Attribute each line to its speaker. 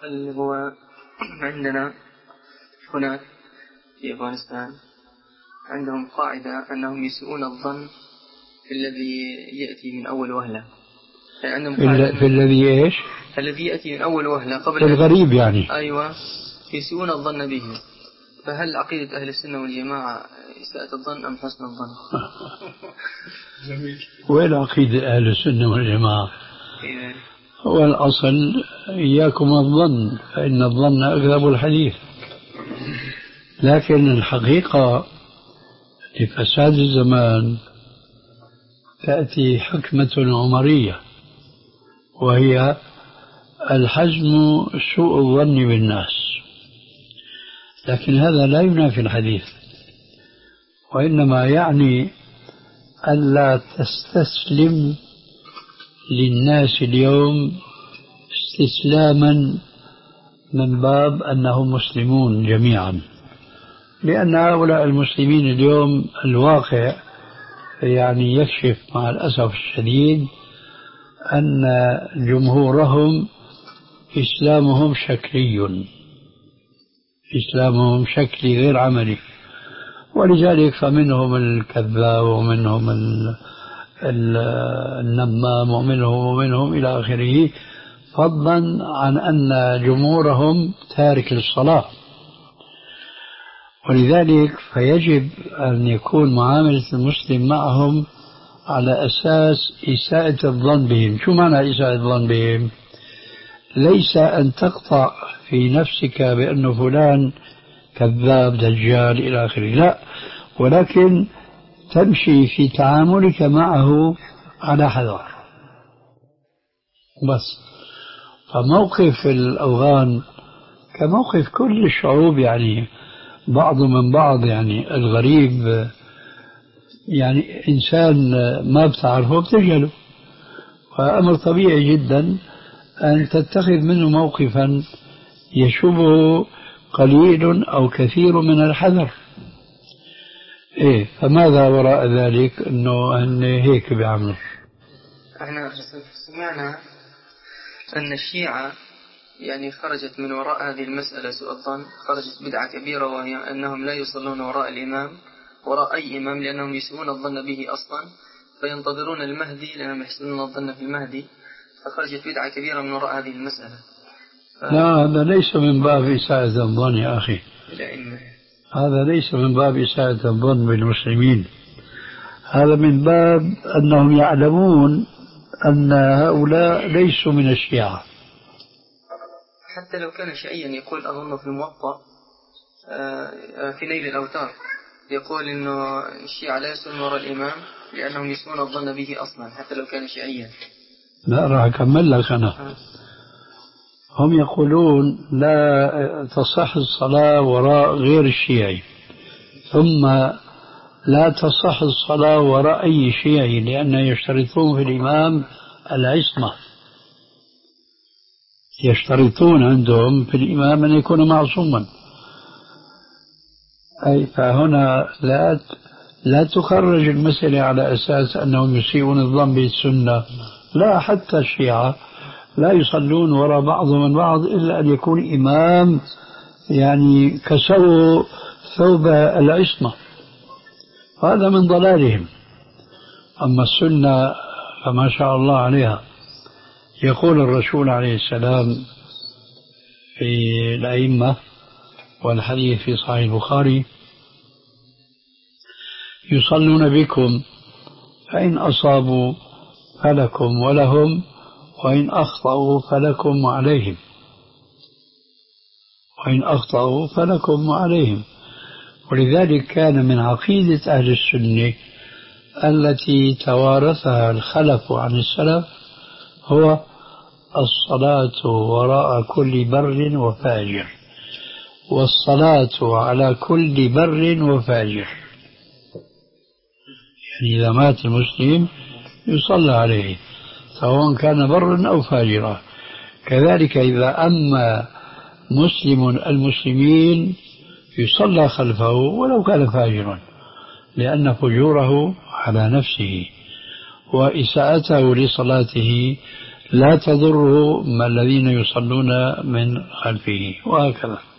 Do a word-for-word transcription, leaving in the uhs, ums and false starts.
Speaker 1: اللي هو عندنا هناك في أفغانستان عندهم قاعدة أنهم يسيئون الظن في الذي يأتي من أول وهلة. يعني
Speaker 2: في, في الذي إيش؟
Speaker 1: الذي يأتي من أول وهلة قبل
Speaker 2: الغريب يعني.
Speaker 1: أيوة، يسيئون الظن به. فهل عقيدة أهل السنة والجماعة إساءة الظن أم حسن الظن؟
Speaker 2: وين عقيدة أهل السنة والجماعة؟ هو الأصل إياكم الظن فإن الظن أكذب الحديث. لكن الحقيقة لفساد الزمان تأتي حكمة عمرية، وهي الحزم سوء الظن بالناس. لكن هذا لا ينافي الحديث، وإنما يعني ألا تستسلم للناس اليوم استسلاما من باب أنهم مسلمون جميعا، لأن هؤلاء المسلمين اليوم الواقع يعني يكشف مع الأسف الشديد أن جمهورهم إسلامهم شكلي، إسلامهم شكلي غير عملي. ولذلك فمنهم الكذاب ومنهم النمام ومنهم ومنهم إلى آخره، فضلا عن أن جمهورهم تارك للصلاة. ولذلك فيجب أن يكون معاملة المسلم معهم على أساس إساءة الظن بهم. شو معنى إساءة الظن بهم؟ ليس أن تقطع في نفسك بأن فلان كذاب دجال إلى آخره، لا، ولكن تمشي في تعاملك معه على حذر بس. فموقف الأفغان كموقف كل الشعوب، يعني بعض من بعض. يعني الغريب يعني إنسان ما بتعرفه بتجهله، فأمر طبيعي جدا أن تتخذ منه موقفا يشبه قليل أو كثير من الحذر. إيه، فماذا وراء ذلك؟ أنه أن هيك بيعملوا.
Speaker 1: احنا سمعنا أن الشيعة يعني خرجت من وراء هذه المسألة سوء الظن، خرجت بدعة كبيرة، وهي أنهم لا يصلون وراء الإمام، وراء أي إمام، لأنهم يسيئون الظن به أصلا، فينتظرون المهدي لأنهم يحسنون الظن في المهدي. فخرجت بدعة كبيرة من وراء هذه المسألة. ف...
Speaker 2: لا، هذا ليس من باب إساءة الظن يا أخي، هذا ليس من باب إساءة الظن بالمسلمين، هذا من باب أنهم يعلمون أن هؤلاء ليسوا من الشيعة.
Speaker 1: حتى لو كان شيئيا يقول أظن في الموطأ في نيل الأوتار يقول إنه الشيعة لا يسون وراء الإمام لأنهم يسون الظن به أصلا، حتى لو كان شيئيا.
Speaker 2: لا، راح أكمل لك أنا. آه. هم يقولون لا تصح الصلاة وراء غير الشيعي، ثم لا تصح الصلاة وراء أي شيعي، لأن يشترطون في الإمام العصمة، يشترطون عندهم في الإمام أن يكون معصوما. أي فهنا لا لا تخرج المسألة على أساس أنهم يسيئون الظن بالسنة، لا، حتى الشيعة لا يصلون وراء بعضهم من بعض إلا أن يكون إمام يعني كسروا ثوب العصمة، هذا من ضلالهم. أما السنة فما شاء الله عليها. يقول الرسول عليه السلام في الأئمة، والحديث في صحيح البخاري: يصلون بكم فإن أصابوا فلكم ولهم، وإن أخطأوا فلكم وعليهم، وإن أخطأوا فلكم وعليهم. ولذلك كان من عقيدة أهل السنة التي توارثها الخلف عن السلف هو الصلاة وراء كل بر وفاجر، والصلاة على كل بر وفاجر. يعني إذا مات المسلم يصلى عليه سواء كان برا أو فاجرا. كذلك إذا أما مسلم المسلمين يصلى خلفه ولو كان فاجرا، لأن فجوره على نفسه وإساءته لصلاته لا تضره ما الذين يصلون من خلفه، وهكذا.